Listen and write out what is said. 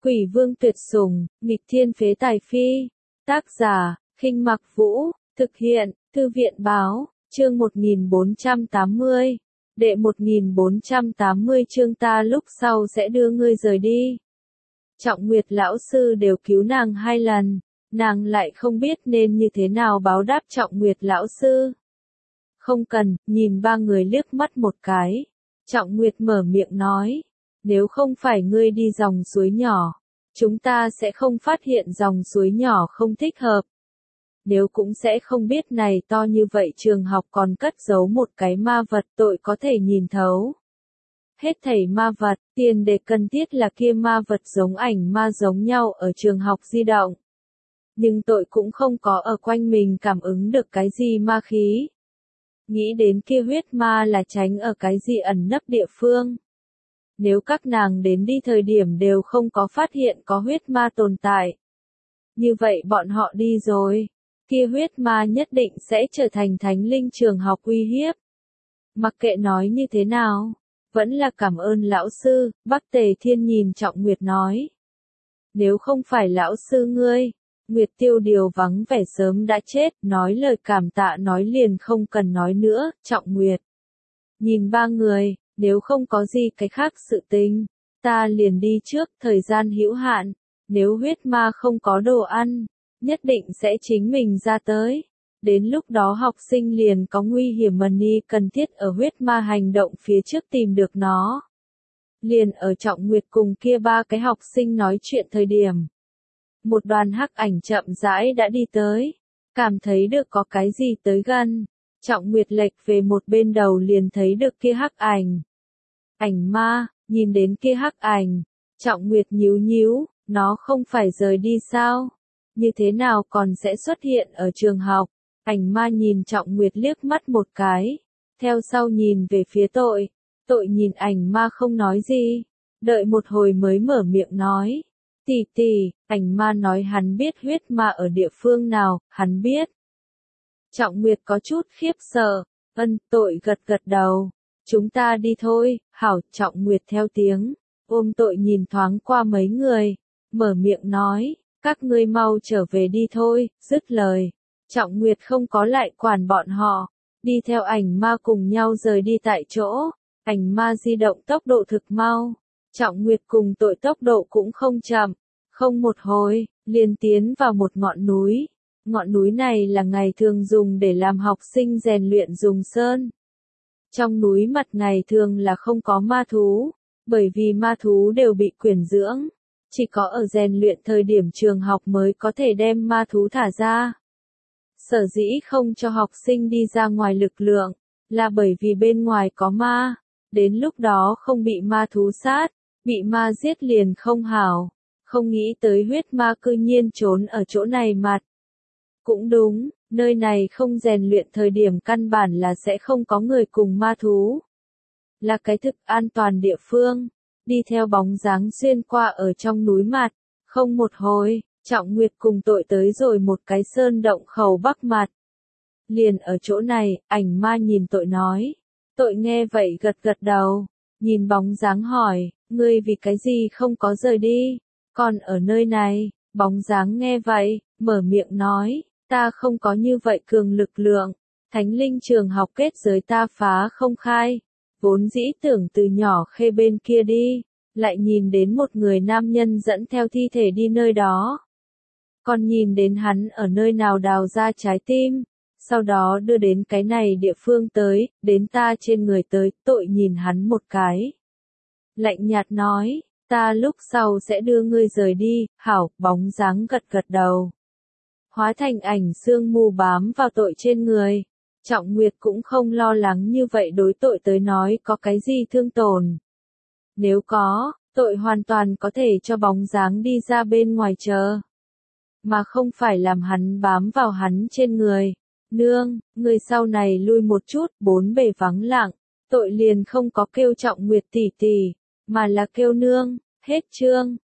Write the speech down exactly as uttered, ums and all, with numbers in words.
Quỷ vương tuyệt sủng, nghịch thiên phế tài phi. Tác giả, Khinh Mặc Vũ, thực hiện, Thư viện Báo, chương một nghìn bốn trăm tám mươi. Đệ một nghìn bốn trăm tám mươi chương ta lúc sau sẽ đưa ngươi rời đi. Trọng Nguyệt lão sư đều cứu nàng hai lần, nàng lại không biết nên như thế nào báo đáp Trọng Nguyệt lão sư. Không cần, nhìn ba người liếc mắt một cái. Trọng Nguyệt mở miệng nói, nếu không phải ngươi đi dòng suối nhỏ, chúng ta sẽ không phát hiện dòng suối nhỏ không thích hợp. Nếu cũng sẽ không biết này to như vậy trường học còn cất giấu một cái ma vật tội có thể nhìn thấu. Hết thảy ma vật, tiền đề cần thiết là kia ma vật giống ảnh ma giống nhau ở trường học di động. Nhưng tội cũng không có ở quanh mình cảm ứng được cái gì ma khí. Nghĩ đến kia huyết ma là tránh ở cái gì ẩn nấp địa phương. Nếu các nàng đến đi thời điểm đều không có phát hiện có huyết ma tồn tại. Như vậy bọn họ đi rồi. Kia huyết ma nhất định sẽ trở thành thánh linh trường học uy hiếp. Mặc kệ nói như thế nào, vẫn là cảm ơn lão sư, Bắc Tề Thiên nhìn Trọng Nguyệt nói. Nếu không phải lão sư ngươi, Nguyệt Tiêu Điều vắng vẻ sớm đã chết, nói lời cảm tạ nói liền không cần nói nữa, Trọng Nguyệt. Nhìn ba người, nếu không có gì cái khác sự tình, ta liền đi trước, thời gian hữu hạn, nếu huyết ma không có đồ ăn, nhất định sẽ chính mình ra tới. Đến lúc đó học sinh liền có nguy hiểm money cần thiết ở huyết ma hành động phía trước tìm được nó. Liền ở Trọng Nguyệt cùng kia ba cái học sinh nói chuyện thời điểm. Một đoàn hắc ảnh chậm rãi đã đi tới, cảm thấy được có cái gì tới gần. Trọng Nguyệt lệch về một bên đầu liền thấy được kia hắc ảnh. Ảnh ma, nhìn đến kia hắc ảnh, Trọng Nguyệt nhíu nhíu, nó không phải rời đi sao? Như thế nào còn sẽ xuất hiện ở trường học? Ảnh ma nhìn Trọng Nguyệt liếc mắt một cái, theo sau nhìn về phía tội, tội nhìn ảnh ma không nói gì, đợi một hồi mới mở miệng nói. Tỷ tỷ, ảnh ma nói hắn biết huyết ma ở địa phương nào, hắn biết. Trọng Nguyệt có chút khiếp sợ, ân, tội gật gật đầu. Chúng ta đi thôi, hảo, Trọng Nguyệt theo tiếng, ôm tội nhìn thoáng qua mấy người, mở miệng nói, các ngươi mau trở về đi thôi, dứt lời. Trọng Nguyệt không có lại quản bọn họ, đi theo ảnh ma cùng nhau rời đi tại chỗ, ảnh ma di động tốc độ thực mau, Trọng Nguyệt cùng tội tốc độ cũng không chậm, không một hồi, liền tiến vào một ngọn núi. Ngọn núi này là ngày thường dùng để làm học sinh rèn luyện dùng sơn. Trong núi mặt ngày thường là không có ma thú, bởi vì ma thú đều bị quyển dưỡng, chỉ có ở rèn luyện thời điểm trường học mới có thể đem ma thú thả ra. Sở dĩ không cho học sinh đi ra ngoài lực lượng, là bởi vì bên ngoài có ma, đến lúc đó không bị ma thú sát, bị ma giết liền không hảo, không nghĩ tới huyết ma cư nhiên trốn ở chỗ này mặt. Cũng đúng, nơi này không rèn luyện thời điểm căn bản là sẽ không có người cùng ma thú. Là cái thực an toàn địa phương, đi theo bóng dáng xuyên qua ở trong núi mặt, không một hồi. Trọng Nguyệt cùng tội tới rồi một cái sơn động khẩu bắc mặt. Liền ở chỗ này, ảnh ma nhìn tội nói. Tội nghe vậy gật gật đầu, nhìn bóng dáng hỏi, ngươi vì cái gì không có rời đi, còn ở nơi này, bóng dáng nghe vậy, mở miệng nói, ta không có như vậy cường lực lượng, thánh linh trường học kết giới ta phá không khai, vốn dĩ tưởng từ nhỏ khê bên kia đi, lại nhìn đến một người nam nhân dẫn theo thi thể đi nơi đó. Còn nhìn đến hắn ở nơi nào đào ra trái tim, sau đó đưa đến cái này địa phương tới, đến ta trên người tới, tội nhìn hắn một cái. Lạnh nhạt nói, ta lúc sau sẽ đưa ngươi rời đi, hảo, bóng dáng gật gật đầu. Hóa thành ảnh sương mù bám vào tội trên người. Trọng Nguyệt cũng không lo lắng như vậy đối tội tới nói có cái gì thương tổn. Nếu có, tội hoàn toàn có thể cho bóng dáng đi ra bên ngoài chờ. Mà không phải làm hắn bám vào hắn trên người. Nương, người sau này lui một chút, bốn bề vắng lặng, tội liền không có kêu Trọng Nguyệt tỷ tỷ, mà là kêu nương, hết chương.